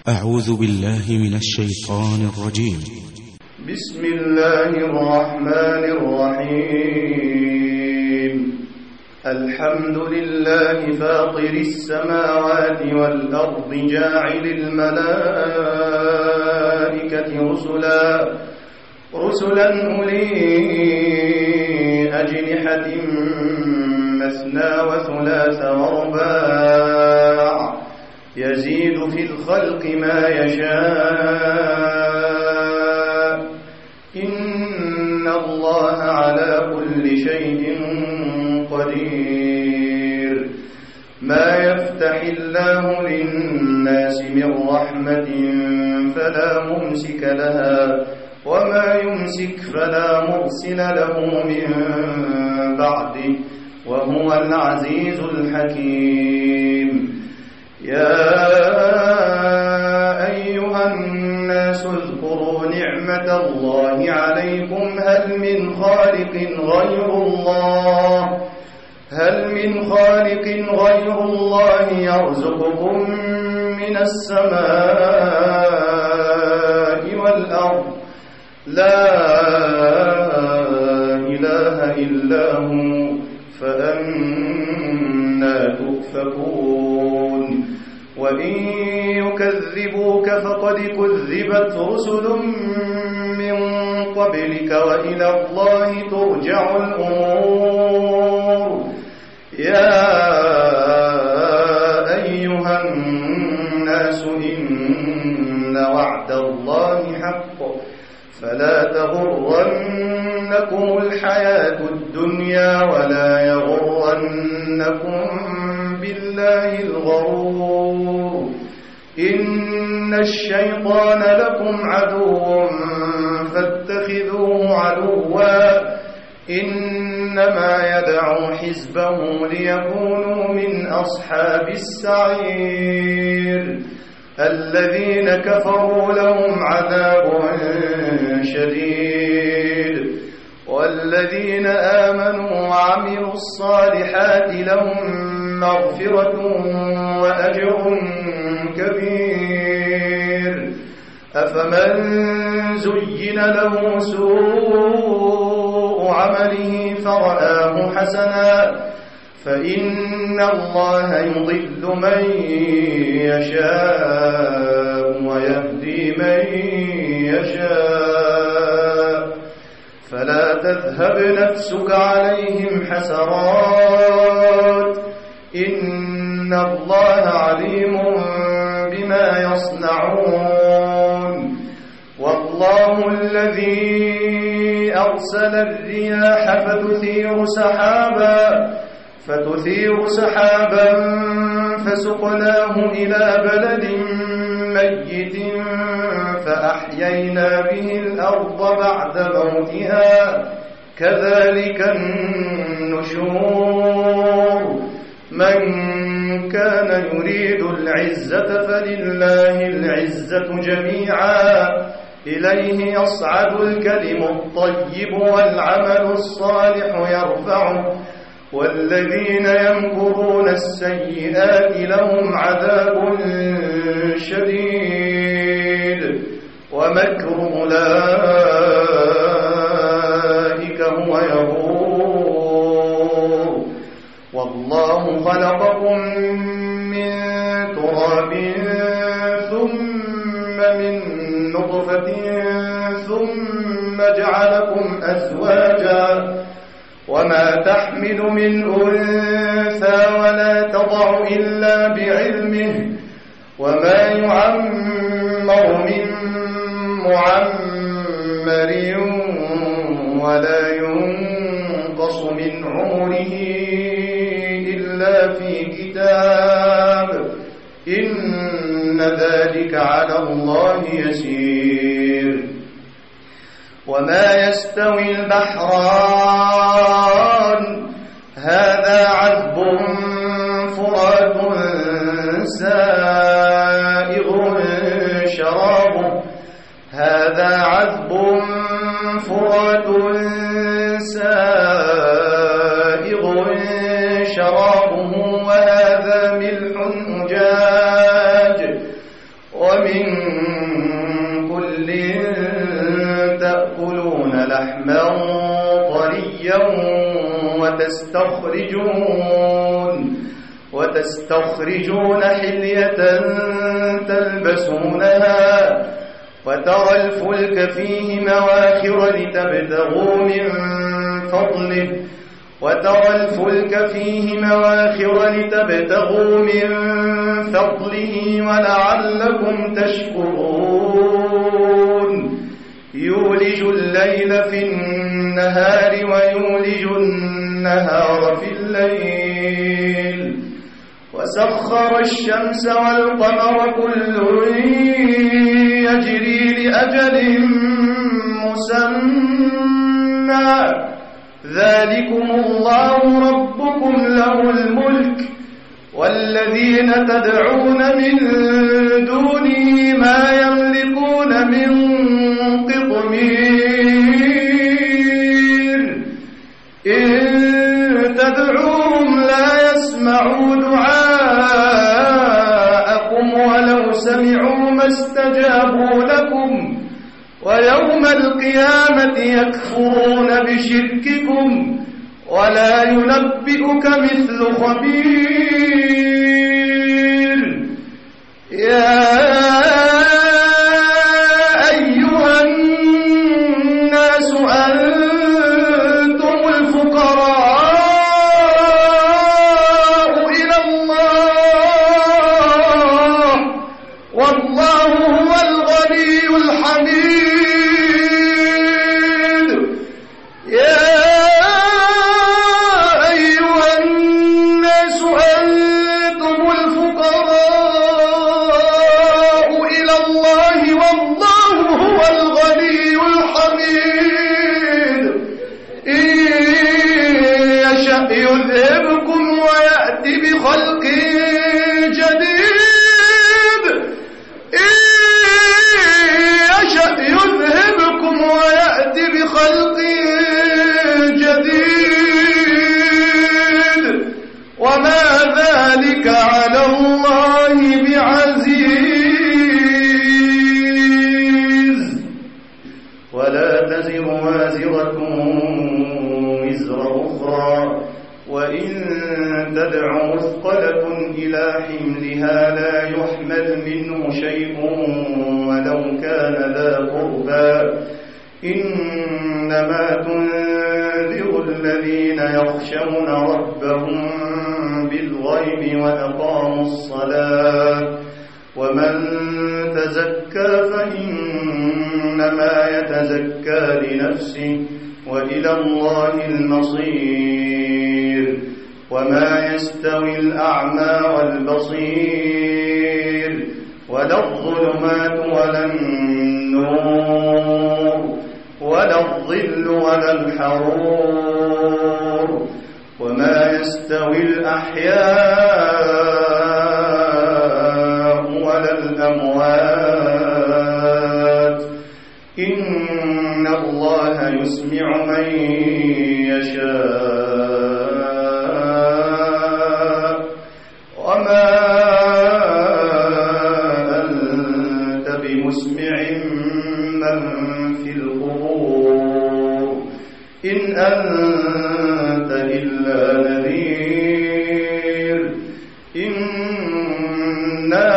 أعوذ بالله من الشيطان الرجيم. بسم الله الرحمن الرحيم. الحمد لله فاطر السماوات والأرض جاعل الملائكة رسلا أولي أجنحة مثنى وثلاث ورباع يزيد في الخلق ما يشاء إن الله على كل شيء قدير. ما يفتح الله للناس من رحمة فلا ممسك لها وما يمسك فلا مرسل له من بعده وهو العزيز الحكيم. يا أيها الناس اذكروا نعمة الله عليكم هل من خالق غير الله يرزقكم من السماء والأرض لا إله إلا هو فأنى تؤفكون. وإن يكذبوك فقد كذبت رسل من قبلك وإلى الله ترجع الأمور. يا أيها الناس إن وعد الله حق فلا تغرنكم الحياة الدنيا ولا يغرنكم بالله الغرور. إن الشيطان لكم عدو فاتخذوه عدوا إنما يدعو حزبه ليكونوا من أصحاب السعير. الذين كفروا لهم عذاب شديد والذين آمنوا وعملوا الصالحات لهم مغفرة وأجر كبير. أفمن زين له سوء عمله فرآه حسنا فإن الله يضل من يشاء ويهدي من يشاء فلا تذهب نفسك عليهم حسرات إن الله عليم بما يصنعون. والله الذي أرسل الرياح فتثير سحابا فسقناه إلى بلد ميت فأحيينا به الأرض بعد موتها كذلك النشور. من كان يريد العزة فلله العزة جميعا إليه يصعد الكلم الطيب والعمل الصالح يرفعه والذين يمكرون السيئات لهم عذاب شديد ومكر أولئك هو يبور. والله خلقكم من تراب ثم من نطفة ثم جعلكم أزواجا وما تحمل من أنثى ولا تضع إلا بعلمه وما يعمر من معمر ولا ينقص من عمره إلا في كتاب إن ذلك على الله يسير. وما يستوي البحران هذا عذب فرات سائغ شرابه هذا عذب فرات سائغ شرابه وهذا ملح أجاج ومن ومن كل تأكلون لحما طريا وتستخرجون حلية تلبسونها وترى الفلك فيه مواخر لتبتغوا من فضله ولعلكم تشكرون يولج الليل في النهار ويولج النهار في الليل وسخر الشمس والقمر كل يجري لأجل مسمى ذلكم الله ربكم له الملك والذين تدعون من دونه ما يملكون من قطمير إن تدعوهم لا يسمعوا دعاءكم ولو سمعوا ما استجابوا لكم ويوم القيامة يكفرون بشرككم ولا ينبئك مثل خبير يا أيها الناس أنتم الفقراء إلى الله والله هو الغني الحميد يا أيها الناس أنتم الفقراء إلى الله والله هو الغني الحميد إن يشأ يذهبكم ويأتي بخلق جديد إن يشأ يذهبكم ويأتي بخلق جديد وما ذلك على الله بعزيز ولا تزر وازرة وزر أخرى وإن تدع مثقلة إلى حملها لا يحمل منه شيء ولو كان ذا قربى إنما تنذر الذين يخشون ربهم بالغيب وأقاموا الصلاة ومن تزكى فإنما يتزكى لنفسه وإلى الله المصير وما يستوي الأعمى والبصير ولا الظلمات ولا النور ولا الظل ولا الحرور وما يستوي الأحياء ولا الأموات إن الله يسمع من يشاء وما أنت بمسمع من في القبور إن أنت إلا نذير إنا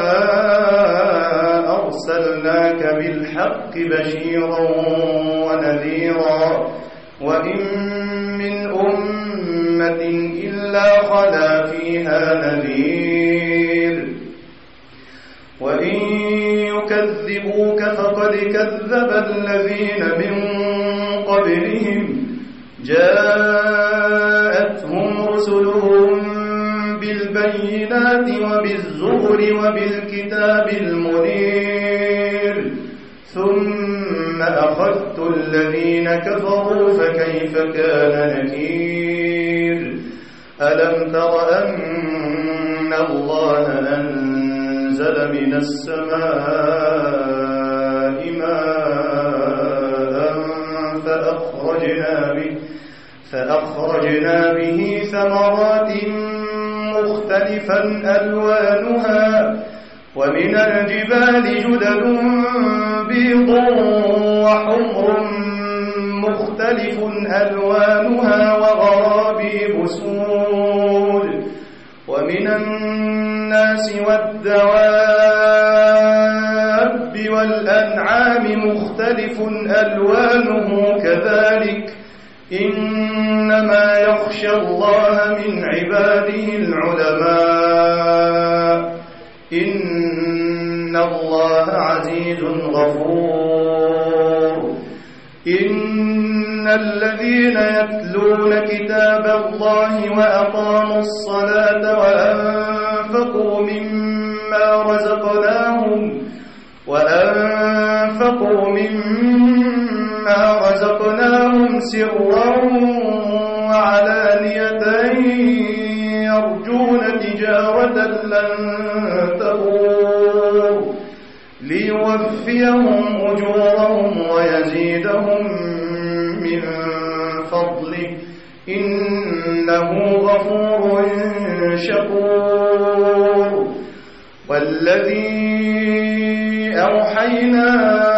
أرسلناك بالحق بشيرا ونذيرا وإن من أمة إلا خلا فيها نذير وإن يكذبوك فقد كذب الذين من قبلهم جاءتهم رسلهم بالبينات وبالزبر وبالكتاب المنير ثم أخذت الذين كفروا فكيف كان نكير ألم تر أن الله أنزل من السماء ماء فأخرجنا به ثمرات مختلفا ألوانها ومن الجبال جدد بيض وحمر مختلف ألوانها وغرابيب سود ومن الناس والدواب والأنعام مختلف ألوانه كذلك إنما يخشى الله من عباده العلماء إن الله عزيز غفور إن الذين يتلون كتاب الله وأقاموا الصلاة وأنفقوا مما رزقناهم سرا وعلانية يرجون تجارة لن تبور ليوفيهم أجورهم ويزيدهم من فضله إنه غفور شكور والذي أوحينا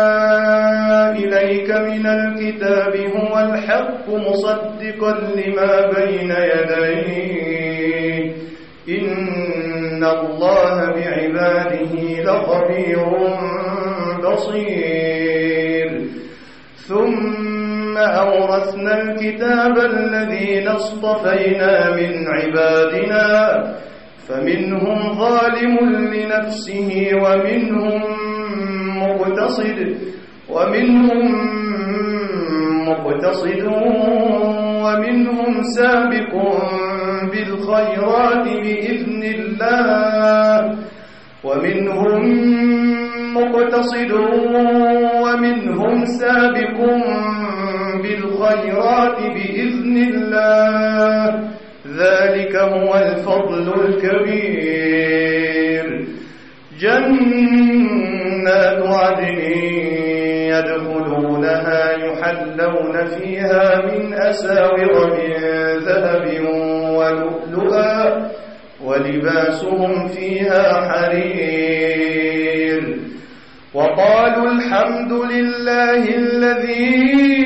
إليك من الكتاب هو الحق مصدقا لما بين يديه إن الله بعباده لخبير بصير ثم أورثنا الكتاب الذين اصطفينا من عبادنا فمنهم ظالم لنفسه ومنهم مقتصد ومنهم سابق بالخيرات بإذن الله ومنهم مقتصد ومنهم سابق بالخيرات بإذن الله ذلك هو الفضل الكبير جنات عدن يدخلونها يحلون فيها من أساور من ذهب ولؤلؤا ولباسهم فيها حرير وقالوا الحمد لله الذي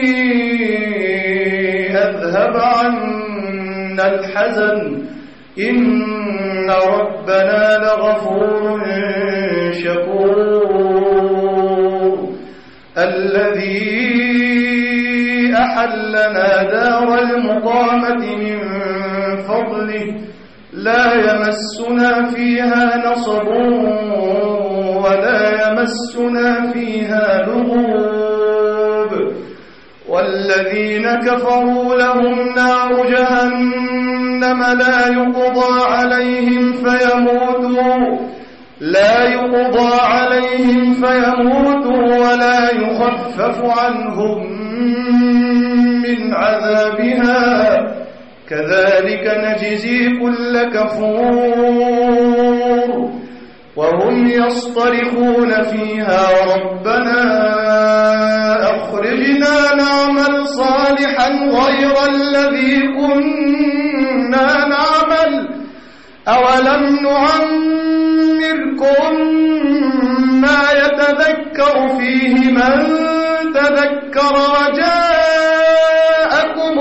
أذهب عنا الحزن إن ربنا لغفور شكور الذي أحلنا دار المقامة من فضله لا يمسنا فيها نصب ولا يمسنا فيها لغوب والذين كفروا لهم نار جهنم لا يقضى عليهم فيموتوا ولا يخفف عنهم من عذابها كذلك نجزي كل كفور وهم يصطرخون فيها ربنا أخرجنا نعمل صالحا غير الذي كنا نعمل أولم نعمركم ما يتذكر فيه من تذكر وجاءكم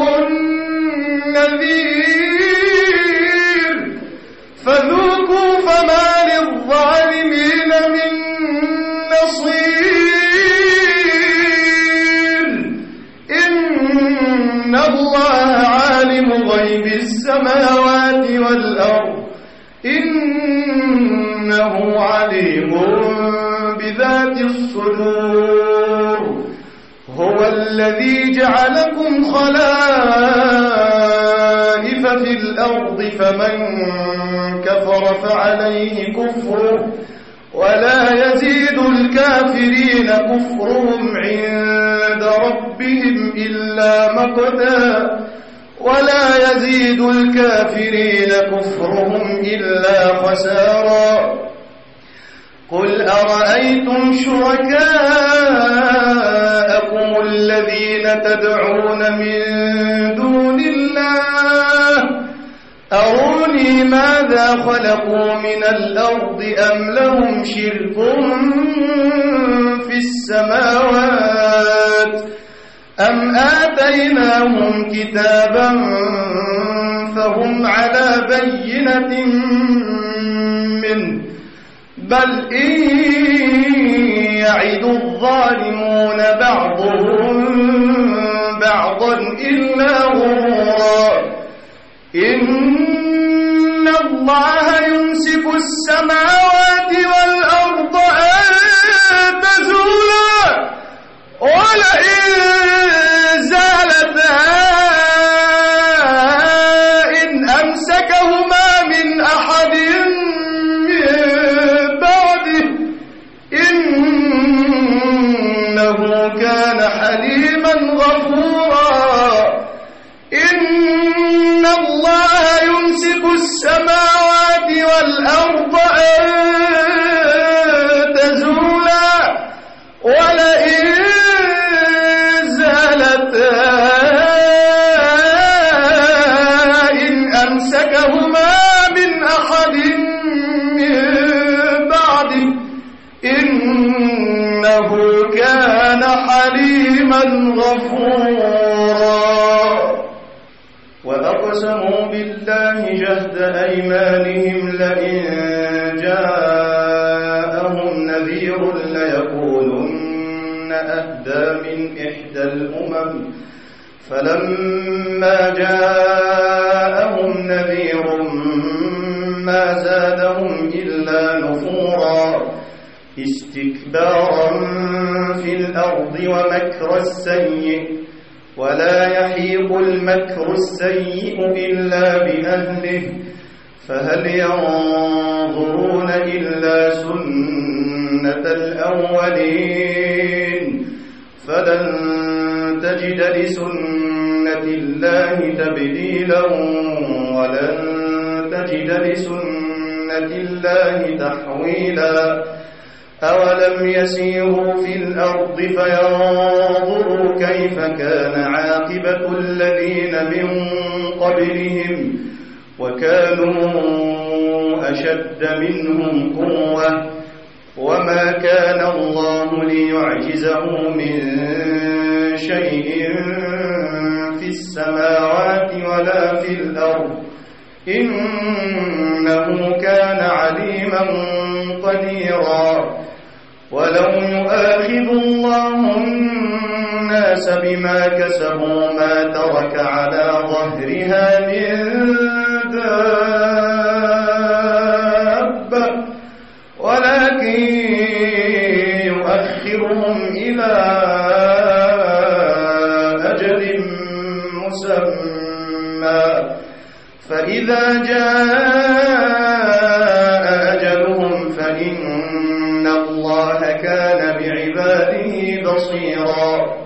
النذير فذوقوا فما للظالمين من نصير إن الله عالم غيب السماوات والأرض إنه عليم بذات الصدور هو الذي جعلكم خلائف في الأرض فمن كفر فعليه كفره ولا يزيد الكافرين كفرهم عند ربهم إلا مقتا ولا يزيد الكافرين كفرهم إلا خسارا قل أرأيتم شركاءكم الذين تدعون من دون الله أروني ماذا خلقوا من الأرض أم لهم شرك في السماوات أم آتيناهم كتابا فهم على بينة منه بل إن يعد الظالمون بعضهم بعضا إلا غرورا إن الله يمسك السماوات والأرض أن تزولا ولئن زالتا إن أمسكهما من أحد من بعده إنه كان حليما غفورا إن الله يمسك السماوات والأرض أن تزولا ولئن زالتا إن أمسكهما من أحد من بعده إنه كان حليما غفورا وأقسموا بالله جهد أيمانهم لئن جاءهم نذير ليكونن أهدى من إحدى الأمم فلما جاءهم نذير ما زادهم إلا نفورا استكبارا في الأرض ومكر السيء ولا يحيق المكر السيء إلا بأهله فهل ينظرون إلا سنة الأولين فلن تجد لسنة الله تبديلا ولن تجد لسنة الله تحويلا أولم يسيروا في الأرض فينظروا كيف كان عاقبة الذين من قبلهم وكانوا أشد منهم قوة وما كان الله ليعجزه من شيء في السماوات ولا في الأرض إنه كان عليما قديرا ولو يؤاخذ الله الناس بما كسبوا ما ترك على ظهرها من دابة ولكن يؤخرهم إلى أجل مسمى فإذا جاء أجلهم فإن الله كان بعباده بصيرا